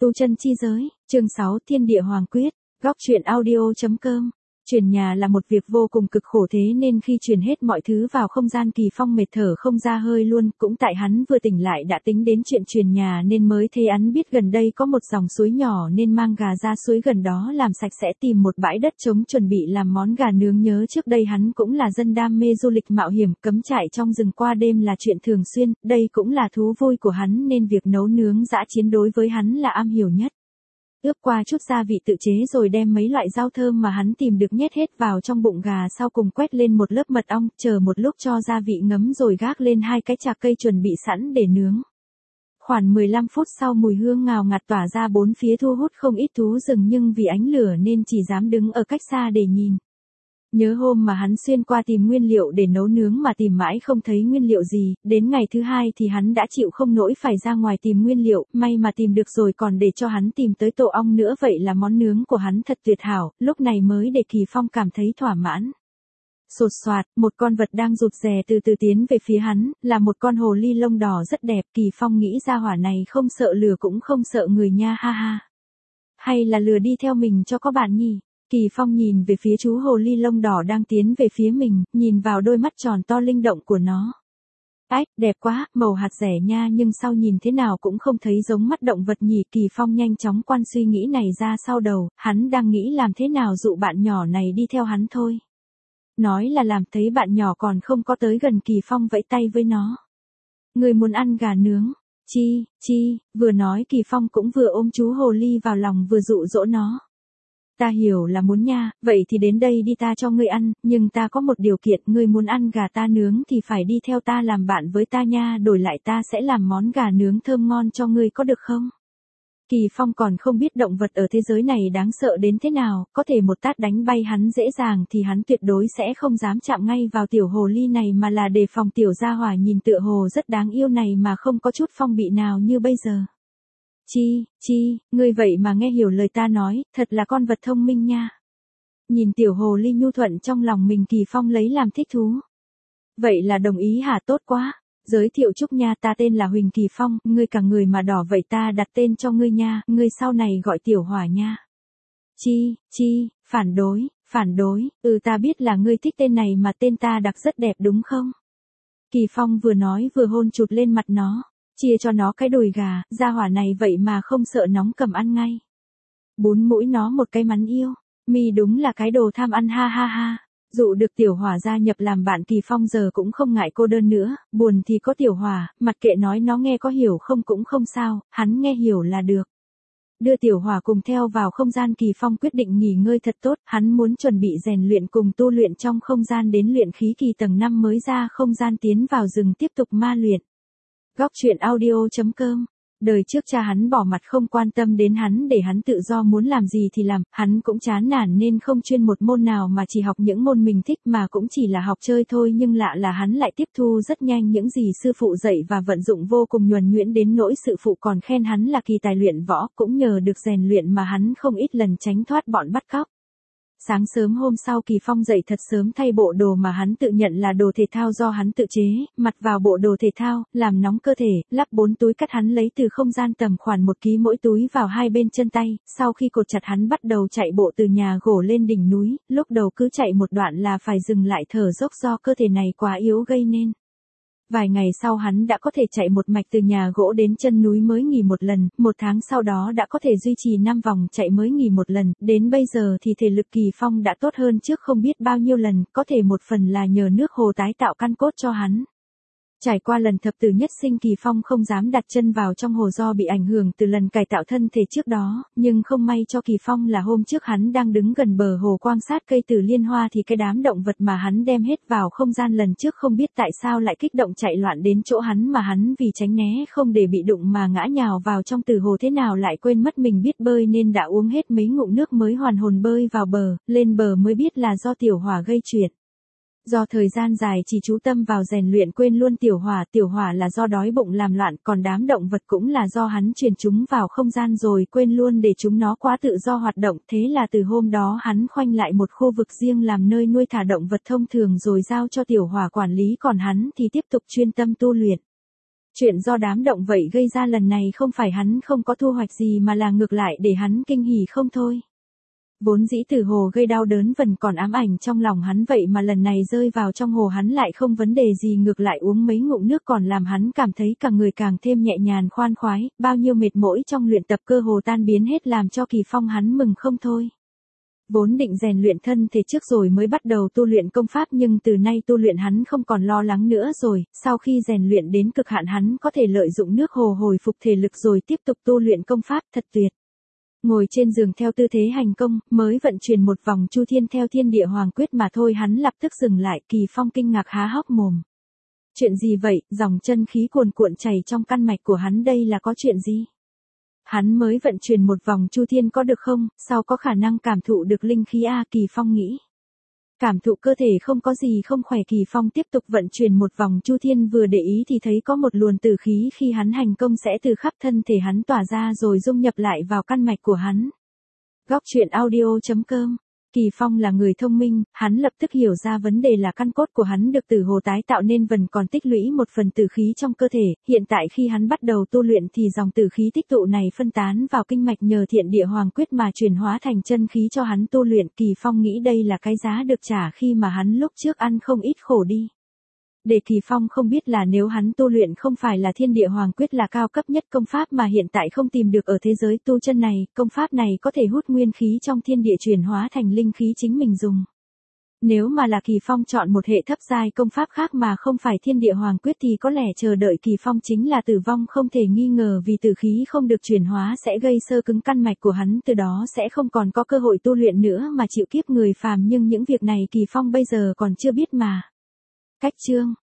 Tu chân chi giới, chương 6 Thiên địa hoàng quyết, góc truyện audio.com. Chuyển nhà là một việc vô cùng cực khổ thế nên khi chuyển hết mọi thứ vào không gian Kỳ Phong mệt thở không ra hơi luôn, cũng tại hắn vừa tỉnh lại đã tính đến chuyện chuyển nhà nên mới thấy hắn biết gần đây có một dòng suối nhỏ nên mang gà ra suối gần đó làm sạch sẽ tìm một bãi đất trống chuẩn bị làm món gà nướng. Nhớ trước đây hắn cũng là dân đam mê du lịch mạo hiểm, cắm trại trong rừng qua đêm là chuyện thường xuyên, đây cũng là thú vui của hắn nên việc nấu nướng dã chiến đối với hắn là am hiểu nhất. Ướp qua chút gia vị tự chế rồi đem mấy loại rau thơm mà hắn tìm được nhét hết vào trong bụng gà, sau cùng quét lên một lớp mật ong, chờ một lúc cho gia vị ngấm rồi gác lên hai cái chạc cây chuẩn bị sẵn để nướng. Khoảng 15 phút sau mùi hương ngào ngạt tỏa ra bốn phía thu hút không ít thú rừng, nhưng vì ánh lửa nên chỉ dám đứng ở cách xa để nhìn. Nhớ hôm mà hắn xuyên qua tìm nguyên liệu để nấu nướng mà tìm mãi không thấy nguyên liệu gì, đến ngày thứ hai thì hắn đã chịu không nổi phải ra ngoài tìm nguyên liệu, may mà tìm được rồi còn để cho hắn tìm tới tổ ong nữa, vậy là món nướng của hắn thật tuyệt hảo, lúc này mới để Kỳ Phong cảm thấy thỏa mãn. Sột soạt, một con vật đang rụt rè từ từ tiến về phía hắn, là một con hồ ly lông đỏ rất đẹp. Kỳ Phong nghĩ ra hỏa này không sợ lửa cũng không sợ người nha, ha ha. Hay là lừa đi theo mình cho có bạn nhỉ? Kỳ Phong nhìn về phía chú hồ ly lông đỏ đang tiến về phía mình, nhìn vào đôi mắt tròn to linh động của nó. Ách, đẹp quá, màu hạt rẻ nha, nhưng sao nhìn thế nào cũng không thấy giống mắt động vật nhỉ. Kỳ Phong nhanh chóng quan suy nghĩ này ra sau đầu, hắn đang nghĩ làm thế nào dụ bạn nhỏ này đi theo hắn thôi. Nói là làm, thấy bạn nhỏ còn không có tới gần Kỳ Phong vẫy tay với nó. Người muốn ăn gà nướng? Chi, vừa nói Kỳ Phong cũng vừa ôm chú hồ ly vào lòng vừa dụ dỗ nó. Ta hiểu là muốn nha, vậy thì đến đây đi, ta cho ngươi ăn, nhưng ta có một điều kiện, ngươi muốn ăn gà ta nướng thì phải đi theo ta làm bạn với ta nha, đổi lại ta sẽ làm món gà nướng thơm ngon cho ngươi, có được không? Kỳ Phong còn không biết động vật ở thế giới này đáng sợ đến thế nào, có thể một tát đánh bay hắn dễ dàng thì hắn tuyệt đối sẽ không dám chạm ngay vào tiểu hồ ly này mà là đề phòng tiểu gia hỏa nhìn tựa hồ rất đáng yêu này mà không có chút phong bị nào như bây giờ. Chi, ngươi vậy mà nghe hiểu lời ta nói, thật là con vật thông minh nha. Nhìn tiểu hồ ly nhu thuận trong lòng mình, Kỳ Phong lấy làm thích thú. Vậy là đồng ý hả, tốt quá. Giới thiệu chúc nha, ta tên là Huỳnh Kỳ Phong, ngươi cả người mà đỏ vậy ta đặt tên cho ngươi nha, ngươi sau này gọi tiểu hỏa nha. Chi, phản đối, ta biết là ngươi thích tên này mà tên ta đặt rất đẹp đúng không? Kỳ Phong vừa nói vừa hôn chụt lên mặt nó. Chia cho nó cái đùi gà, gia hỏa này vậy mà không sợ nóng cầm ăn ngay. Bún mũi nó một cái mắn yêu, mi đúng là cái đồ tham ăn, ha ha ha. Dụ được tiểu hỏa gia nhập làm bạn, Kỳ Phong giờ cũng không ngại cô đơn nữa, buồn thì có tiểu hỏa, mặc kệ nói nó nghe có hiểu không cũng không sao, hắn nghe hiểu là được. Đưa tiểu hỏa cùng theo vào không gian, Kỳ Phong quyết định nghỉ ngơi thật tốt, hắn muốn chuẩn bị rèn luyện cùng tu luyện trong không gian đến luyện khí kỳ tầng 5 mới ra không gian tiến vào rừng tiếp tục ma luyện. Góc truyện audio.com. Đời trước cha hắn bỏ mặt không quan tâm đến hắn để hắn tự do muốn làm gì thì làm, hắn cũng chán nản nên không chuyên một môn nào mà chỉ học những môn mình thích mà cũng chỉ là học chơi thôi, nhưng lạ là hắn lại tiếp thu rất nhanh những gì sư phụ dạy và vận dụng vô cùng nhuần nhuyễn đến nỗi sư phụ còn khen hắn là kỳ tài luyện võ, cũng nhờ được rèn luyện mà hắn không ít lần tránh thoát bọn bắt cóc. Sáng sớm hôm sau, Kỳ Phong dậy thật sớm thay bộ đồ mà hắn tự nhận là đồ thể thao do hắn tự chế, mặc vào bộ đồ thể thao, làm nóng cơ thể, lắp 4 túi cắt hắn lấy từ không gian tầm khoảng 1 ký mỗi túi vào hai bên chân tay, sau khi cột chặt hắn bắt đầu chạy bộ từ nhà gỗ lên đỉnh núi, lúc đầu cứ chạy một đoạn là phải dừng lại thở dốc do cơ thể này quá yếu gây nên. Vài ngày sau hắn đã có thể chạy một mạch từ nhà gỗ đến chân núi mới nghỉ một lần, 1 tháng sau đó đã có thể duy trì 5 vòng chạy mới nghỉ một lần, đến bây giờ thì thể lực Kỳ Phong đã tốt hơn trước không biết bao nhiêu lần, có thể một phần là nhờ nước hồ tái tạo căn cốt cho hắn. Trải qua lần thập tử nhất sinh, Kỳ Phong không dám đặt chân vào trong hồ do bị ảnh hưởng từ lần cải tạo thân thể trước đó, nhưng không may cho Kỳ Phong là hôm trước hắn đang đứng gần bờ hồ quan sát cây tử liên hoa thì cái đám động vật mà hắn đem hết vào không gian lần trước không biết tại sao lại kích động chạy loạn đến chỗ hắn, mà hắn vì tránh né không để bị đụng mà ngã nhào vào trong tử hồ, thế nào lại quên mất mình biết bơi nên đã uống hết mấy ngụm nước mới hoàn hồn bơi vào bờ, lên bờ mới biết là do tiểu hỏa gây chuyện. Do thời gian dài chỉ chú tâm vào rèn luyện quên luôn tiểu hỏa là do đói bụng làm loạn, còn đám động vật cũng là do hắn truyền chúng vào không gian rồi quên luôn để chúng nó quá tự do hoạt động, thế là từ hôm đó hắn khoanh lại một khu vực riêng làm nơi nuôi thả động vật thông thường rồi giao cho tiểu hỏa quản lý, còn hắn thì tiếp tục chuyên tâm tu luyện. Chuyện do đám động vậy gây ra lần này không phải hắn không có thu hoạch gì mà là ngược lại để hắn kinh hỉ không thôi. Vốn dĩ từ hồ gây đau đớn vẫn còn ám ảnh trong lòng hắn vậy mà lần này rơi vào trong hồ hắn lại không vấn đề gì, ngược lại uống mấy ngụm nước còn làm hắn cảm thấy cả người càng thêm nhẹ nhàng khoan khoái, bao nhiêu mệt mỏi trong luyện tập cơ hồ tan biến hết làm cho Kỳ Phong hắn mừng không thôi. Vốn định rèn luyện thân thể trước rồi mới bắt đầu tu luyện công pháp nhưng từ nay tu luyện hắn không còn lo lắng nữa rồi, sau khi rèn luyện đến cực hạn hắn có thể lợi dụng nước hồ hồi phục thể lực rồi tiếp tục tu luyện công pháp, thật tuyệt. Ngồi trên giường theo tư thế hành công, mới vận chuyển một vòng chu thiên theo thiên địa hoàng quyết mà thôi hắn lập tức dừng lại. Kỳ Phong kinh ngạc há hốc mồm. Chuyện gì vậy, dòng chân khí cuồn cuộn chảy trong căn mạch của hắn đây là có chuyện gì? Hắn mới vận chuyển một vòng chu thiên có được không, sao có khả năng cảm thụ được linh khí a? Kỳ Phong nghĩ. Cảm thụ cơ thể không có gì không khỏe. Kỳ Phong tiếp tục vận chuyển một vòng chu thiên, vừa để ý thì thấy có một luồng tử khí khi hắn hành công sẽ từ khắp thân thể hắn tỏa ra rồi dung nhập lại vào căn mạch của hắn. Góc truyện audio.com. Kỳ Phong là người thông minh, hắn lập tức hiểu ra vấn đề là căn cốt của hắn được tử hồ tái tạo nên vẫn còn tích lũy một phần tử khí trong cơ thể, hiện tại khi hắn bắt đầu tu luyện thì dòng tử khí tích tụ này phân tán vào kinh mạch nhờ thiện địa hoàng quyết mà chuyển hóa thành chân khí cho hắn tu luyện. Kỳ Phong nghĩ đây là cái giá được trả khi mà hắn lúc trước ăn không ít khổ đi. Để Kỳ Phong không biết là nếu hắn tu luyện không phải là thiên địa hoàng quyết là cao cấp nhất công pháp mà hiện tại không tìm được ở thế giới tu chân này, công pháp này có thể hút nguyên khí trong thiên địa chuyển hóa thành linh khí chính mình dùng. Nếu mà là Kỳ Phong chọn một hệ thấp giai công pháp khác mà không phải thiên địa hoàng quyết thì có lẽ chờ đợi Kỳ Phong chính là tử vong không thể nghi ngờ, vì tử khí không được chuyển hóa sẽ gây xơ cứng căn mạch của hắn, từ đó sẽ không còn có cơ hội tu luyện nữa mà chịu kiếp người phàm, nhưng những việc này Kỳ Phong bây giờ còn chưa biết mà. Cách chương